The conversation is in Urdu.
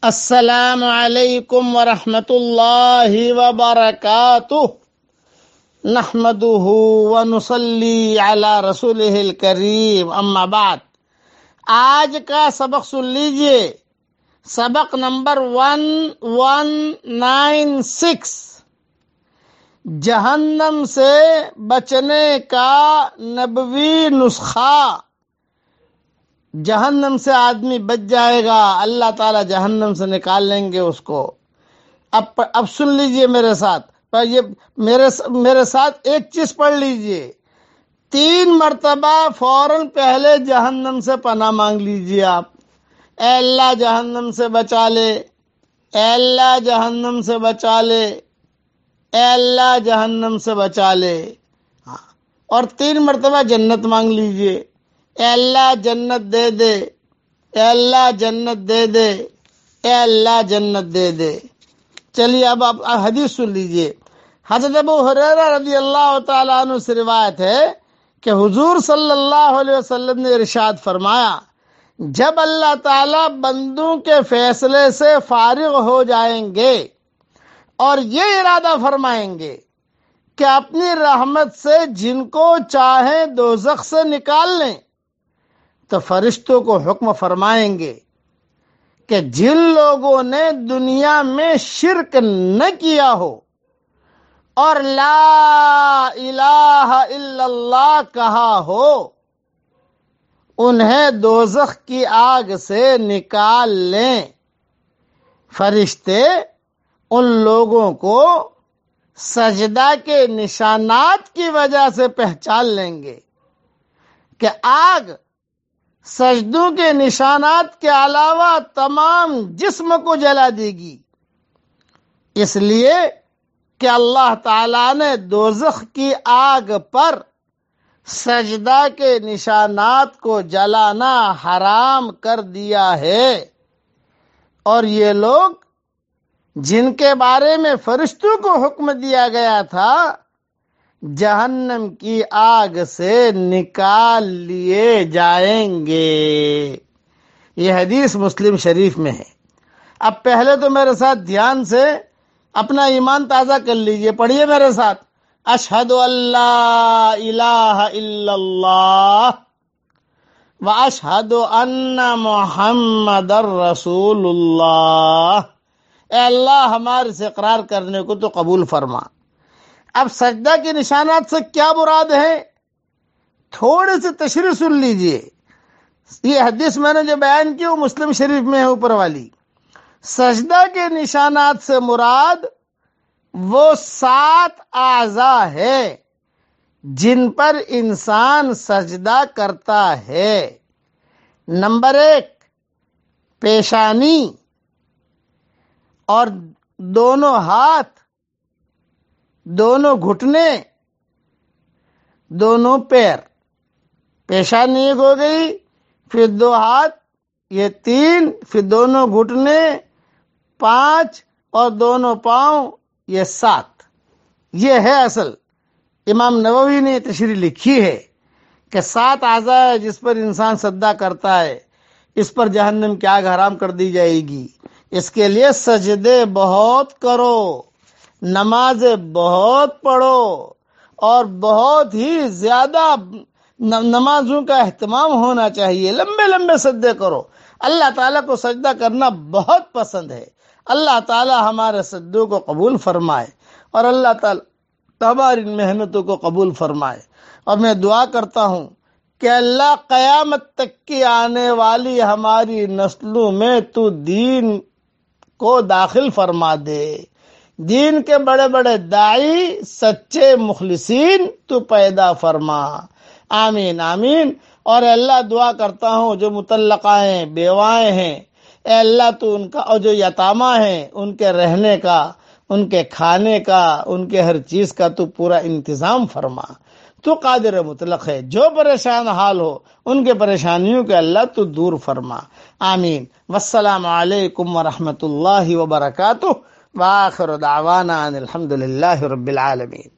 السلام علیکم ورحمۃ اللہ وبرکاتہ نحمده ونصلی علی رسولہ الکریم اما بعد۔ آج کا سبق سن لیجئے، سبق نمبر 1196، جہنم سے بچنے کا نبوی نسخہ۔ جہنم سے آدمی بچ جائے گا، اللہ تعالیٰ جہنم سے نکال لیں گے اس کو۔ اب سن لیجئے میرے ساتھ، میرے ساتھ ایک چیز پڑھ لیجئے، 3 مرتبہ فوراً پہلے جہنم سے پناہ مانگ لیجئے آپ۔ اے اللہ جہنم سے بچا لے، اے اللہ جہنم سے بچا لے، اے اللہ جہنم سے بچا لے۔ اور 3 مرتبہ جنت مانگ لیجئے، اے اللہ جنت دے دے، اے اللہ جنت دے دے، اے اللہ جنت دے دے۔ چلیے اب آپ حدیث سن لیجئے۔ حضرت ابو ہریرہ رضی اللہ تعالیٰ عنہ سے روایت ہے کہ حضور صلی اللہ علیہ وسلم نے ارشاد فرمایا، جب اللہ تعالیٰ بندوں کے فیصلے سے فارغ ہو جائیں گے اور یہ ارادہ فرمائیں گے کہ اپنی رحمت سے جن کو چاہیں دوزخ سے نکال لیں، تو فرشتوں کو حکم فرمائیں گے کہ جن لوگوں نے دنیا میں شرک نہ کیا ہو اور لا الہ الا اللہ کہا ہو، انہیں دوزخ کی آگ سے نکال لیں۔ فرشتے ان لوگوں کو سجدہ کے نشانات کی وجہ سے پہچان لیں گے کہ آگ سجدوں کے نشانات کے علاوہ تمام جسم کو جلا دے گی، اس لیے کہ اللہ تعالیٰ نے دوزخ کی آگ پر سجدہ کے نشانات کو جلانا حرام کر دیا ہے۔ اور یہ لوگ جن کے بارے میں فرشتوں کو حکم دیا گیا تھا، جہنم کی آگ سے نکال لیے جائیں گے۔ یہ حدیث مسلم شریف میں ہے۔ اب پہلے تو میرے ساتھ دھیان سے اپنا ایمان تازہ کر لیجئے، پڑھیے میرے ساتھ، اشہد ان لا الہ الا اللہ واشہد ان محمد رسول اللہ۔ اے اللہ ہمارے سے اقرار کرنے کو تو قبول فرما۔ اب سجدہ کے نشانات سے کیا مراد ہے؟ تھوڑے سے تشریح سن لیجئے۔ یہ حدیث میں نے جو بیان کی وہ مسلم شریف میں ہے، اوپر والی۔ سجدہ کے نشانات سے مراد وہ 7 اعضاء ہے جن پر انسان سجدہ کرتا ہے۔ نمبر 1 پیشانی اور دونوں ہاتھ، دونوں گھٹنے، دونوں پیر۔ پیشانی ایک ہو گئی، پھر 2 ہاتھ، یہ 3، پھر دونوں گھٹنے 5 اور دونوں پاؤں یہ 7۔ یہ ہے اصل۔ امام نووی نے تشریح لکھی ہے کہ 7 اعضاء ہے جس پر انسان سجدہ کرتا ہے، اس پر جہنم کی آگ حرام کر دی جائے گی۔ اس کے لیے سجدے بہت کرو، نمازیں بہت پڑھو، اور بہت ہی زیادہ نمازوں کا اہتمام ہونا چاہیے، لمبے لمبے سجدے کرو۔ اللہ تعالیٰ کو سجدہ کرنا بہت پسند ہے۔ اللہ تعالیٰ ہمارے سجدوں کو قبول فرمائے، اور اللہ تعالیٰ ہماری محنتوں کو قبول فرمائے۔ اور میں دعا کرتا ہوں کہ اللہ قیامت تک کی آنے والی ہماری نسلوں میں تو دین کو داخل فرما دے، دین کے بڑے بڑے داعی، سچے مخلصین تو پیدا فرما۔ آمین آمین۔ اور اے اللہ دعا کرتا ہوں جو مطلقہ ہیں، بیوائیں ہیں، اے اللہ تو ان کا، اور جو یتامہ ہیں ان کے رہنے کا، ان کے کھانے کا، ان کے ہر چیز کا تو پورا انتظام فرما۔ تو قادر مطلق ہے، جو پریشان حال ہو ان کے پریشانیوں کے اللہ تو دور فرما۔ آمین۔ والسلام علیکم ورحمۃ اللہ وبرکاتہ، وآخر دعوانا ان الحمد للہ رب العالمین۔